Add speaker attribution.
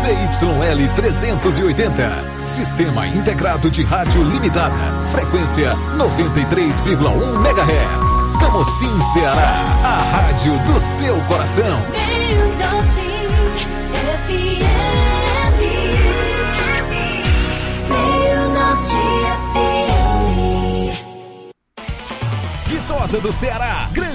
Speaker 1: CYL 380. Sistema integrado de rádio limitada. Frequência 93,1 MHz. Camocim, Ceará. A rádio do seu coração.
Speaker 2: Meio Norte FM. Meio Norte FM.
Speaker 1: Viçosa do Ceará.